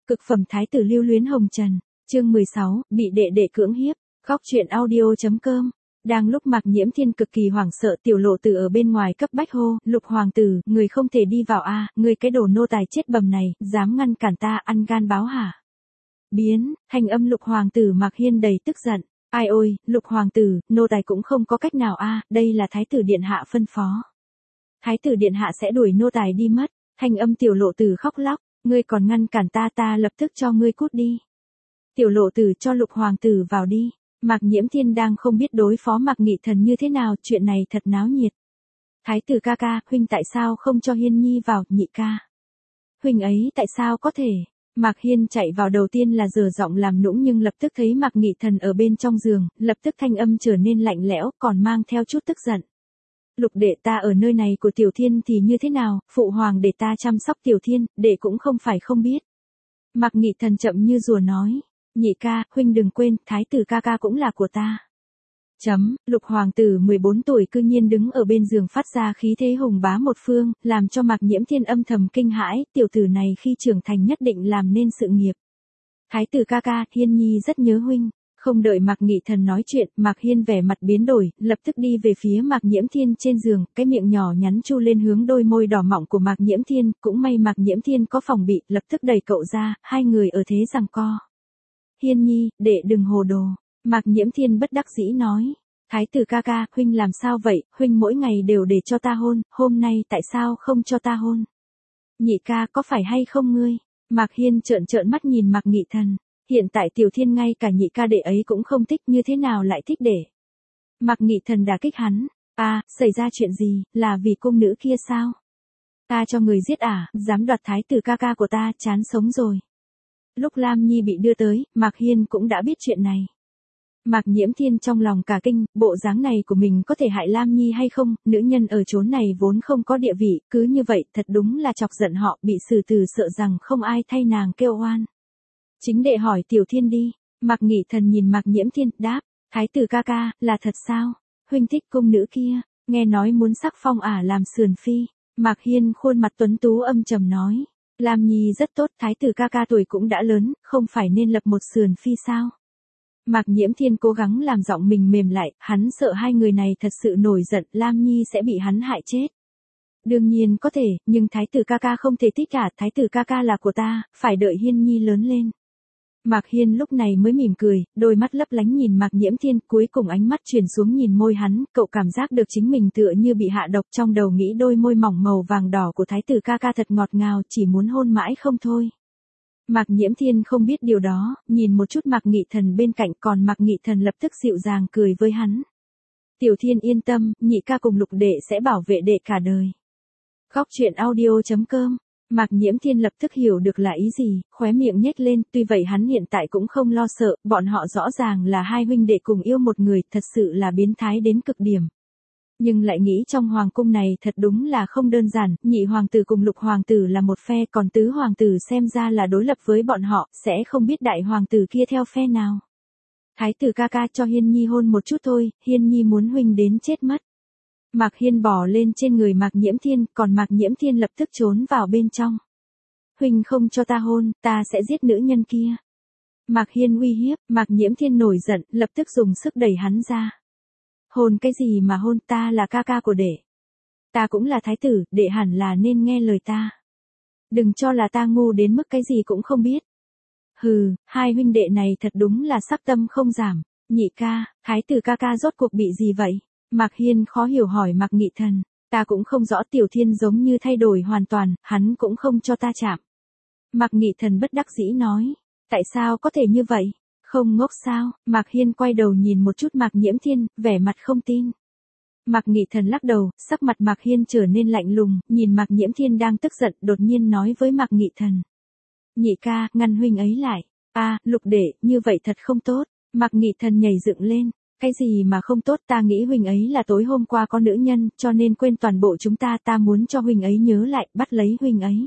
Cực phẩm thái tử lưu luyến hồng trần, chương 16, bị đệ đệ cưỡng hiếp, góc truyện audio.com. Đang lúc Mạc Nhiễm Thiên cực kỳ hoảng sợ, Tiểu Lộ Tử ở bên ngoài cấp bách hô, Lục hoàng tử, người không thể đi vào a, người cái đồ nô tài chết bầm này, dám ngăn cản ta, ăn gan báo hả? Biến, thanh âm Lục hoàng tử Mạc Hiên đầy tức giận, ai ôi, Lục hoàng tử, nô tài cũng không có cách nào a, đây là thái tử điện hạ phân phó. Thái tử điện hạ sẽ đuổi nô tài đi mất, thanh âm Tiểu Lộ Tử khóc lóc, ngươi còn ngăn cản ta, ta lập tức cho ngươi cút đi. Tiểu Lộ Tử cho Lục hoàng tử vào đi. Mạc Nhiễm Thiên đang không biết đối phó Mạc Nghị Thần như thế nào, chuyện này thật náo nhiệt. Thái tử ca ca, huynh tại sao không cho Hiên Nhi vào, nhị ca? Huynh ấy tại sao có thể? Mạc Hiên chạy vào đầu tiên là giở giọng làm nũng, nhưng lập tức thấy Mạc Nghị Thần ở bên trong giường, lập tức thanh âm trở nên lạnh lẽo, còn mang theo chút tức giận. Lục đệ, ta ở nơi này của Tiểu Thiên thì như thế nào, phụ hoàng để ta chăm sóc Tiểu Thiên, đệ cũng không phải không biết. Mạc Nghị Thần chậm như rùa nói. Nhị ca, huynh đừng quên, thái tử ca ca cũng là của ta. Lục hoàng tử 14 tuổi cư nhiên đứng ở bên giường phát ra khí thế hùng bá một phương, làm cho Mạc Nhiễm Thiên âm thầm kinh hãi, tiểu tử này khi trưởng thành nhất định làm nên sự nghiệp. Thái tử ca ca, Hiên Nhi rất nhớ huynh. Không đợi Mạc Nghị Thần nói chuyện, Mạc Hiên vẻ mặt biến đổi, lập tức đi về phía Mạc Nhiễm Thiên trên giường, cái miệng nhỏ nhắn chu lên hướng đôi môi đỏ mọng của Mạc Nhiễm Thiên, cũng may Mạc Nhiễm Thiên có phòng bị, lập tức đẩy cậu ra, hai người ở thế giằng co. Hiên Nhi, đệ đừng hồ đồ. Mạc Nhiễm Thiên bất đắc dĩ nói. Thái tử ca ca, huynh làm sao vậy, huynh mỗi ngày đều để cho ta hôn, hôm nay tại sao không cho ta hôn? Nhị ca, có phải hay không ngươi? Mạc Hiên trợn trợn mắt nhìn Mạc Nghị Thần. Hiện tại Tiểu Thiên ngay cả nhị ca đệ ấy cũng không thích, như thế nào lại thích để? Mạc Nghị Thần đả kích hắn. Xảy ra chuyện gì, là vì cung nữ kia sao? Ta cho người giết dám đoạt thái tử ca ca của ta, chán sống rồi. Lúc Lam Nhi bị đưa tới, Mạc Hiên cũng đã biết chuyện này. Mạc Nhiễm Thiên trong lòng cả kinh, bộ dáng này của mình có thể hại Lam Nhi hay không, nữ nhân ở chốn này vốn không có địa vị, cứ như vậy thật đúng là chọc giận họ, bị xử tử sợ rằng không ai thay nàng kêu oan. Chính đệ hỏi Tiểu Thiên đi. Mạc Nghị Thần nhìn Mạc Nhiễm Thiên, đáp, thái tử ca ca, là thật sao? Huynh thích cung nữ kia, nghe nói muốn sắc phong làm sườn phi. Mạc Hiên khuôn mặt tuấn tú âm trầm nói. Lam Nhi rất tốt, thái tử ca ca tuổi cũng đã lớn, không phải nên lập một sườn phi sao? Mạc Nhiễm Thiên cố gắng làm giọng mình mềm lại, hắn sợ hai người này thật sự nổi giận, Lam Nhi sẽ bị hắn hại chết. Đương nhiên có thể, nhưng thái tử ca ca không thể thích cả, thái tử ca ca là của ta, phải đợi Hiên Nhi lớn lên. Mạc Hiên lúc này mới mỉm cười, đôi mắt lấp lánh nhìn Mạc Nhiễm Thiên, cuối cùng ánh mắt chuyển xuống nhìn môi hắn, cậu cảm giác được chính mình tựa như bị hạ độc, trong đầu nghĩ đôi môi mỏng màu vàng đỏ của thái tử ca ca thật ngọt ngào, chỉ muốn hôn mãi không thôi. Mạc Nhiễm Thiên không biết điều đó, nhìn một chút Mạc Nghị Thần bên cạnh, còn Mạc Nghị Thần lập tức dịu dàng cười với hắn. Tiểu Thiên yên tâm, nhị ca cùng Lục đệ sẽ bảo vệ đệ cả đời. Góc truyện audio.com. Mạc Nhiễm Thiên lập tức hiểu được là ý gì, khóe miệng nhếch lên, tuy vậy hắn hiện tại cũng không lo sợ, bọn họ rõ ràng là hai huynh đệ cùng yêu một người, thật sự là biến thái đến cực điểm. Nhưng lại nghĩ trong hoàng cung này thật đúng là không đơn giản, nhị hoàng tử cùng Lục hoàng tử là một phe, còn tứ hoàng tử xem ra là đối lập với bọn họ, sẽ không biết đại hoàng tử kia theo phe nào. Thái tử ca ca cho Hiên Nhi hôn một chút thôi, Hiên Nhi muốn huynh đến chết mất. Mạc Hiên bò lên trên người Mạc Nhiễm Thiên, còn Mạc Nhiễm Thiên lập tức trốn vào bên trong. Huynh không cho ta hôn, ta sẽ giết nữ nhân kia. Mạc Hiên uy hiếp, Mạc Nhiễm Thiên nổi giận, lập tức dùng sức đẩy hắn ra. Hôn cái gì mà hôn, ta là ca ca của đệ. Ta cũng là thái tử, đệ hẳn là nên nghe lời ta. Đừng cho là ta ngu đến mức cái gì cũng không biết. Hừ, hai huynh đệ này thật đúng là sắc tâm không giảm. Nhị ca, thái tử ca ca rốt cuộc bị gì vậy? Mạc Hiên khó hiểu hỏi Mạc Nghị Thần. Ta cũng không rõ, Tiểu Thiên giống như thay đổi hoàn toàn, hắn cũng không cho ta chạm. Mạc Nghị Thần bất đắc dĩ nói. Tại sao có thể như vậy? Không ngốc sao? Mạc Hiên quay đầu nhìn một chút Mạc Nhiễm Thiên, vẻ mặt không tin. Mạc Nghị Thần lắc đầu, sắc mặt Mạc Hiên trở nên lạnh lùng, nhìn Mạc Nhiễm Thiên đang tức giận, đột nhiên nói với Mạc Nghị Thần. Nhị ca, ngăn huynh ấy lại. Lục đệ, như vậy thật không tốt. Mạc Nghị Thần nhảy dựng lên. Cái gì mà không tốt, ta nghĩ huynh ấy là tối hôm qua có nữ nhân, cho nên quên toàn bộ chúng ta, ta muốn cho huynh ấy nhớ lại, bắt lấy huynh ấy.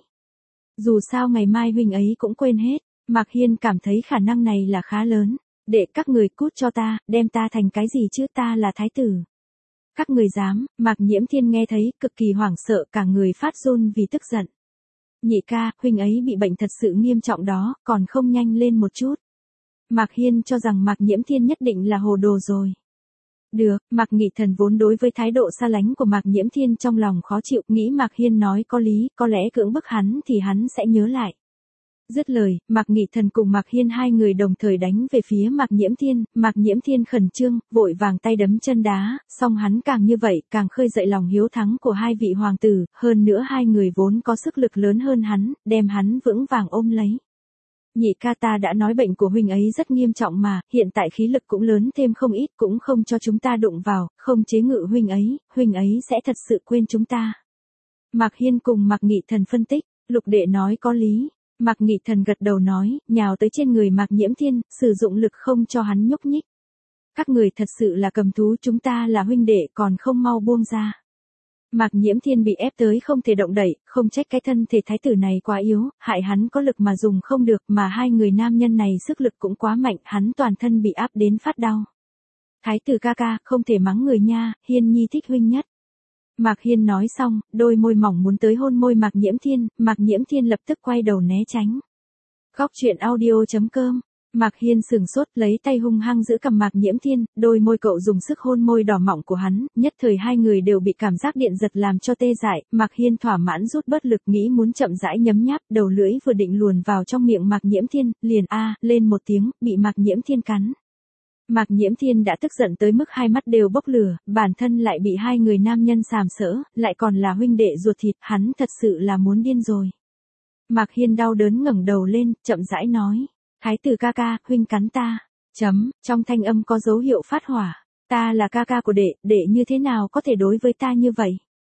Dù sao ngày mai huynh ấy cũng quên hết. Mạc Hiên cảm thấy khả năng này là khá lớn. Để các người cút cho ta, đem ta thành cái gì chứ, ta là thái tử. Các người dám? Mạc Nhiễm Thiên nghe thấy cực kỳ hoảng sợ, cả người phát run vì tức giận. Nhị ca, huynh ấy bị bệnh thật sự nghiêm trọng đó, còn không nhanh lên một chút. Mạc Hiên cho rằng Mạc Nhiễm Thiên nhất định là hồ đồ rồi. Được, Mạc Nghị Thần vốn đối với thái độ xa lánh của Mạc Nhiễm Thiên trong lòng khó chịu, nghĩ Mạc Hiên nói có lý, có lẽ cưỡng bức hắn thì hắn sẽ nhớ lại. Dứt lời, Mạc Nghị Thần cùng Mạc Hiên hai người đồng thời đánh về phía Mạc Nhiễm Thiên khẩn trương, vội vàng tay đấm chân đá, song hắn càng như vậy, càng khơi dậy lòng hiếu thắng của hai vị hoàng tử, hơn nữa hai người vốn có sức lực lớn hơn hắn, đem hắn vững vàng ôm lấy. Nhị ca, ta đã nói bệnh của huynh ấy rất nghiêm trọng mà, hiện tại khí lực cũng lớn thêm không ít, cũng không cho chúng ta đụng vào, không chế ngự huynh ấy sẽ thật sự quên chúng ta. Mạc Hiên cùng Mạc Nghị Thần phân tích, Lục đệ nói có lý. Mạc Nghị Thần gật đầu nói, nhào tới trên người Mạc Nhiễm Thiên, sử dụng lực không cho hắn nhúc nhích. Các người thật sự là cầm thú, chúng ta là huynh đệ còn không mau buông ra. Mạc Nhiễm Thiên bị ép tới không thể động đậy, không trách cái thân thể thái tử này quá yếu, hại hắn có lực mà dùng không được, mà hai người nam nhân này sức lực cũng quá mạnh, hắn toàn thân bị áp đến phát đau. Thái tử ca ca, không thể mắng người nha, Hiên nhi thích huynh nhất. Mạc Hiên nói xong, đôi môi mỏng muốn tới hôn môi Mạc Nhiễm Thiên lập tức quay đầu né tránh. Góc truyện audio.com. Mạc Hiên sừng sốt, lấy tay hung hăng giữ cằm Mạc Nhiễm Thiên, đôi môi cậu dùng sức hôn môi đỏ mọng của hắn, nhất thời hai người đều bị cảm giác điện giật làm cho tê dại, Mạc Hiên thỏa mãn rút bớt lực, nghĩ muốn chậm rãi nhấm nháp, đầu lưỡi vừa định luồn vào trong miệng Mạc Nhiễm Thiên, liền lên một tiếng, bị Mạc Nhiễm Thiên cắn. Mạc Nhiễm Thiên đã tức giận tới mức hai mắt đều bốc lửa, bản thân lại bị hai người nam nhân sàm sỡ, lại còn là huynh đệ ruột thịt, hắn thật sự là muốn điên rồi. Mạc Hiên đau đớn ngẩng đầu lên, chậm rãi nói, thái tử ca ca, huynh cắn ta. Trong thanh âm có dấu hiệu phát hỏa, ta là ca ca của đệ như thế nào có thể đối với ta như vậy?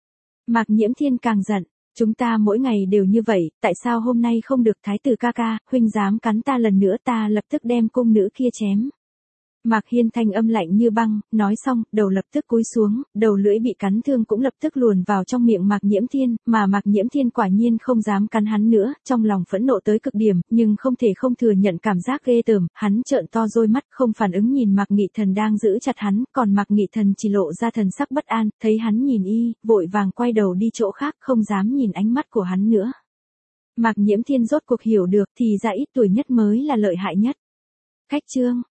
Mạc Nhiễm Thiên càng giận, chúng ta mỗi ngày đều như vậy, tại sao hôm nay không được, thái tử ca ca, huynh dám cắn ta lần nữa ta lập tức đem cung nữ kia chém. Mạc Hiên thanh âm lạnh như băng, nói xong, đầu lập tức cúi xuống, đầu lưỡi bị cắn thương cũng lập tức luồn vào trong miệng Mạc Nhiễm Thiên, mà Mạc Nhiễm Thiên quả nhiên không dám cắn hắn nữa, trong lòng phẫn nộ tới cực điểm, nhưng không thể không thừa nhận cảm giác ghê tởm, hắn trợn to đôi mắt, không phản ứng nhìn Mạc Nghị Thần đang giữ chặt hắn, còn Mạc Nghị Thần chỉ lộ ra thần sắc bất an, thấy hắn nhìn vội vàng quay đầu đi chỗ khác, không dám nhìn ánh mắt của hắn nữa. Mạc Nhiễm Thiên rốt cuộc hiểu được thì ra ít tuổi nhất mới là lợi hại nhất. Khách chương